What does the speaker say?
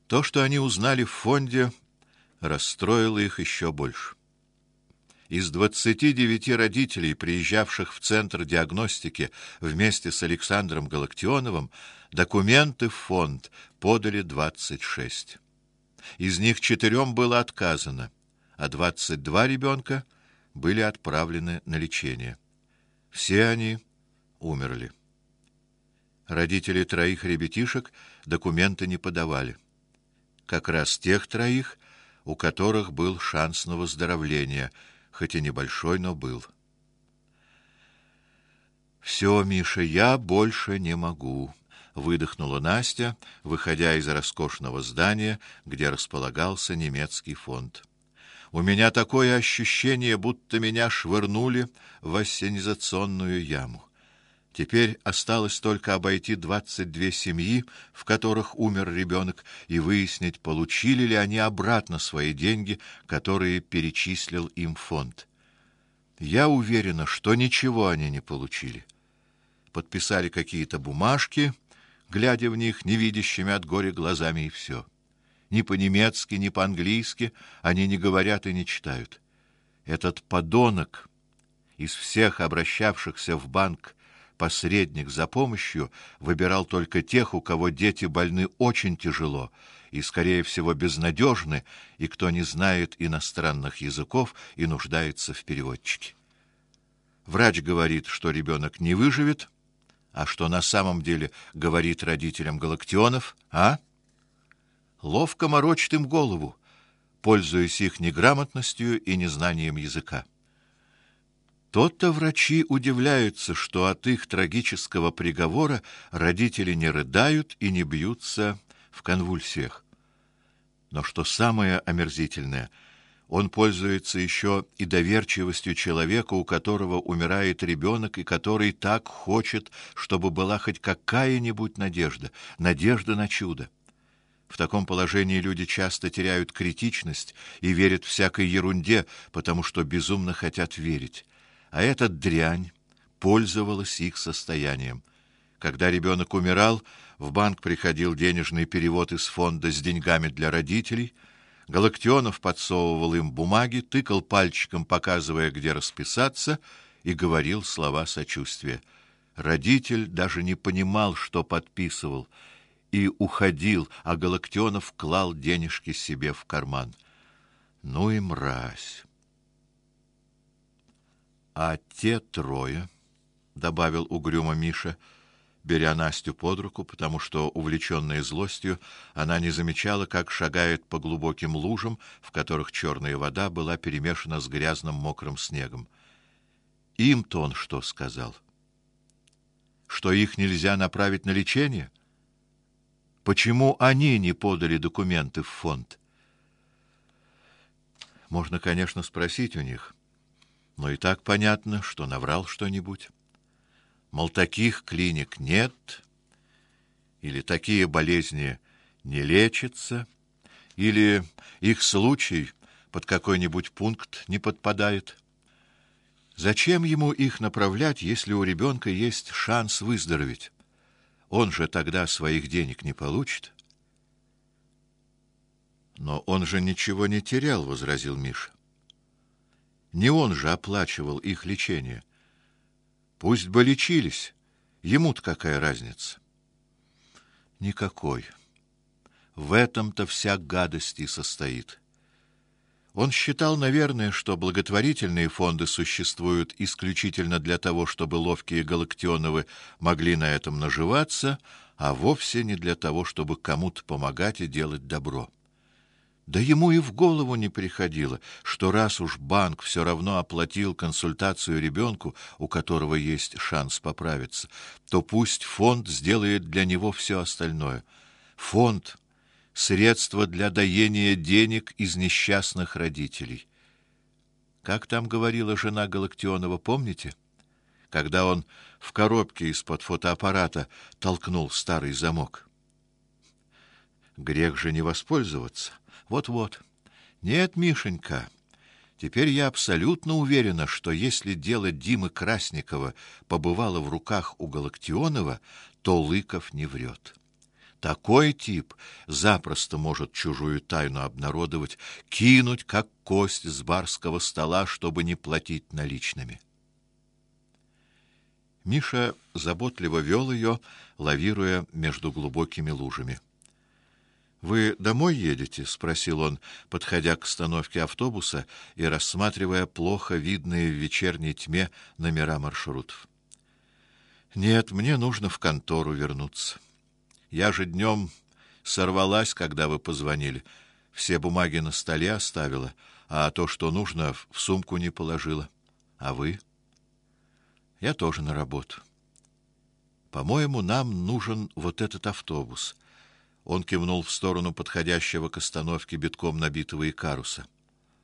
То, что они узнали в фонде, расстроило их еще больше. Из 29 родителей, приезжавших в Центр диагностики вместе с Александром Галактионовым, документы в фонд подали 26. Из них 4 было отказано, а 22 ребенка были отправлены на лечение. Все они умерли. Родители 3 ребятишек документы не подавали. Как раз тех 3, у которых был шанс на выздоровление, хоть и небольшой, но был. «Все, Миша, я больше не могу», — выдохнула Настя, выходя из роскошного здания, где располагался немецкий фонд. «У меня такое ощущение, будто меня швырнули в ассенизационную яму. Теперь осталось только обойти 22 семьи, в которых умер ребенок, и выяснить, получили ли они обратно свои деньги, которые перечислил им фонд. Я уверена, что ничего они не получили. Подписали какие-то бумажки, глядя в них невидящими от горя глазами, и все. Ни по-немецки, ни по-английски они не говорят и не читают. Этот подонок из всех обращавшихся в банк посредник за помощью выбирал только тех, у кого дети больны очень тяжело и, скорее всего, безнадежны, и кто не знает иностранных языков и нуждается в переводчике. Врач говорит, что ребенок не выживет, а что на самом деле говорит родителям Галактионов, а? Ловко морочит им голову, пользуясь их неграмотностью и незнанием языка. То-то врачи удивляются, что от их трагического приговора родители не рыдают и не бьются в конвульсиях. Но что самое омерзительное, он пользуется еще и доверчивостью человека, у которого умирает ребенок, и который так хочет, чтобы была хоть какая-нибудь надежда на чудо. В таком положении люди часто теряют критичность и верят всякой ерунде, потому что безумно хотят верить. А эта дрянь пользовалась их состоянием. Когда ребенок умирал, в банк приходил денежный перевод из фонда с деньгами для родителей. Галактионов подсовывал им бумаги, тыкал пальчиком, показывая, где расписаться, и говорил слова сочувствия. Родитель даже не понимал, что подписывал, и уходил, а Галактионов клал денежки себе в карман. Ну и мразь! А те 3, добавил угрюмо Миша, беря Настю под руку, потому что, увлеченная злостью, она не замечала, как шагает по глубоким лужам, в которых черная вода была перемешана с грязным мокрым снегом. Им-то он что сказал? Что их нельзя направить на лечение? Почему они не подали документы в фонд? Можно, конечно, спросить у них, но и так понятно, что наврал что-нибудь. Мол, таких клиник нет, или такие болезни не лечатся, или их случай под какой-нибудь пункт не подпадает. Зачем ему их направлять, если у ребенка есть шанс выздороветь? Он же тогда своих денег не получит. Но он же ничего не терял, возразил Миша. Не он же оплачивал их лечение. Пусть бы лечились, ему-то какая разница? Никакой. В этом-то вся гадость и состоит. Он считал, наверное, что благотворительные фонды существуют исключительно для того, чтобы ловкие Галактионовы могли на этом наживаться, а вовсе не для того, чтобы кому-то помогать и делать добро. Да ему и в голову не приходило, что раз уж банк все равно оплатил консультацию ребенку, у которого есть шанс поправиться, то пусть фонд сделает для него все остальное. Фонд — средство для доения денег из несчастных родителей. Как там говорила жена Галактионова, помните? Когда он в коробке из-под фотоаппарата толкнул старый замок. Грех же не воспользоваться. Вот-вот. Нет, Мишенька, теперь я абсолютно уверена, что если дело Димы Красникова побывало в руках у Галактионова, то Лыков не врет. Такой тип запросто может чужую тайну обнародовать, кинуть, как кость с барского стола, чтобы не платить наличными. Миша заботливо вел ее, лавируя между глубокими лужами. «Вы домой едете?» — спросил он, подходя к остановке автобуса и рассматривая плохо видные в вечерней тьме номера маршрутов. «Нет, мне нужно в контору вернуться. Я же днем сорвалась, когда вы позвонили. Все бумаги на столе оставила, а то, что нужно, в сумку не положила. А вы?» «Я тоже на работу. По-моему, нам нужен вот этот автобус». Он кивнул в сторону подходящего к остановке битком набитого Икаруса.